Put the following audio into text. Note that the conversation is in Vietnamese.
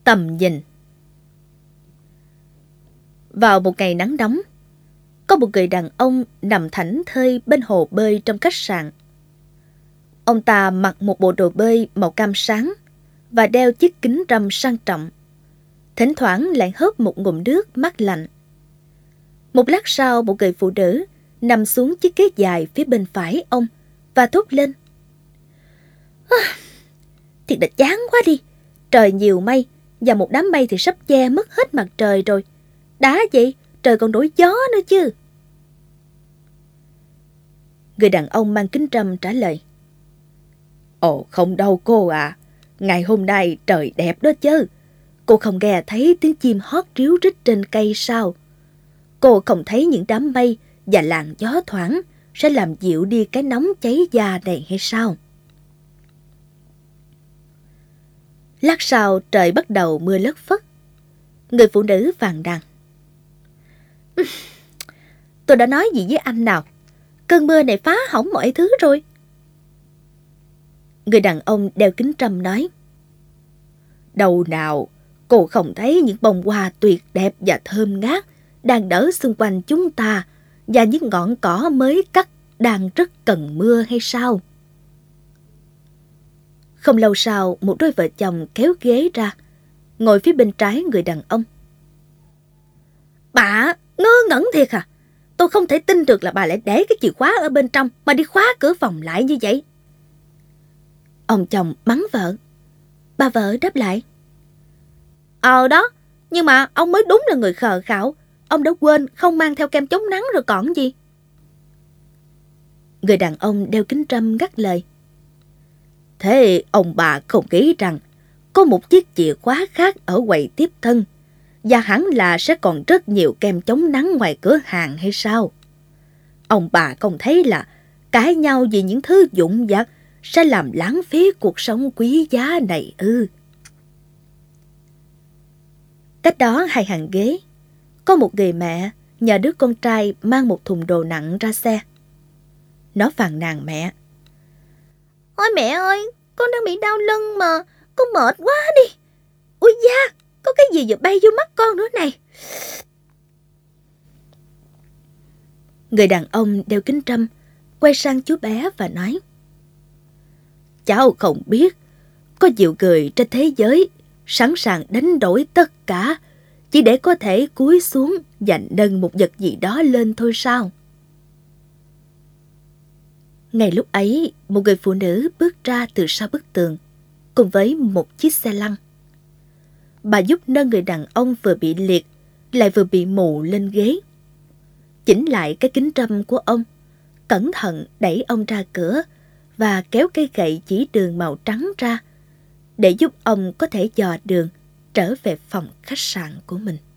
Tầm nhìn. Vào một ngày nắng nóng, có một người đàn ông nằm thảnh thơi bên hồ bơi trong khách sạn. Ông ta mặc một bộ đồ bơi màu cam sáng và đeo chiếc kính râm sang trọng. Thỉnh thoảng lại hớp một ngụm nước mát lạnh. Một lát sau, một người phụ nữ nằm xuống chiếc ghế dài phía bên phải ông và thốt lên: Thiệt là chán quá đi. Trời nhiều mây, và một đám mây thì sắp che mất hết mặt trời rồi. Đã vậy, trời còn đổi gió nữa chứ. Người đàn ông mang kính râm trả lời: Ồ không đâu cô ạ. Ngày hôm nay trời đẹp đó chứ. Cô không nghe thấy tiếng chim hót ríu rít trên cây sao? Cô không thấy những đám mây và làn gió thoảng sẽ làm dịu đi cái nóng cháy da này hay sao? Lát sau trời bắt đầu mưa lất phất. Người phụ nữ phàn nàn: Tôi đã nói gì với anh nào? Cơn mưa này phá hỏng mọi thứ rồi. Người đàn ông đeo kính râm nói: Đâu nào, cô không thấy những bông hoa tuyệt đẹp và thơm ngát đang nở xung quanh chúng ta, và những ngọn cỏ mới cắt đang rất cần mưa hay sao? Không lâu sau, một đôi vợ chồng kéo ghế ra, ngồi phía bên trái người đàn ông. Bà ngớ ngẩn thiệt à? Tôi không thể tin được là bà lại để cái chìa khóa ở bên trong mà đi khóa cửa phòng lại như vậy. Ông chồng mắng vợ. Bà vợ đáp lại: Đó, nhưng mà ông mới đúng là người khờ khạo. Ông đã quên không mang theo kem chống nắng rồi còn gì. Người đàn ông đeo kính râm ngắt lời: Thế ông bà không nghĩ rằng có một chiếc chìa khóa khác ở quầy tiếp thân, và hẳn là sẽ còn rất nhiều kem chống nắng ngoài cửa hàng hay sao? Ông bà không thấy là cãi nhau vì những thứ vụn vặt sẽ làm lãng phí cuộc sống quý giá này ư? Cách đó 2 hàng ghế, có một người mẹ nhờ đứa con trai mang một thùng đồ nặng ra xe. Nó phàn nàn mẹ: Ôi mẹ ơi, con đang bị đau lưng mà, con mệt quá đi. Ôi da, có cái gì vừa bay vô mắt con nữa này. Người đàn ông đeo kính râm quay sang chú bé và nói: Cháu không biết, có nhiều người trên thế giới sẵn sàng đánh đổi tất cả chỉ để có thể cúi xuống và nâng một vật gì đó lên thôi sao? Ngay lúc ấy, một người phụ nữ bước ra từ sau bức tường cùng với một chiếc xe lăn. Bà giúp nâng người đàn ông vừa bị liệt lại vừa bị mù lên ghế, chỉnh lại cái kính râm của ông, cẩn thận đẩy ông ra cửa và kéo cây gậy chỉ đường màu trắng ra để giúp ông có thể dò đường trở về phòng khách sạn của mình.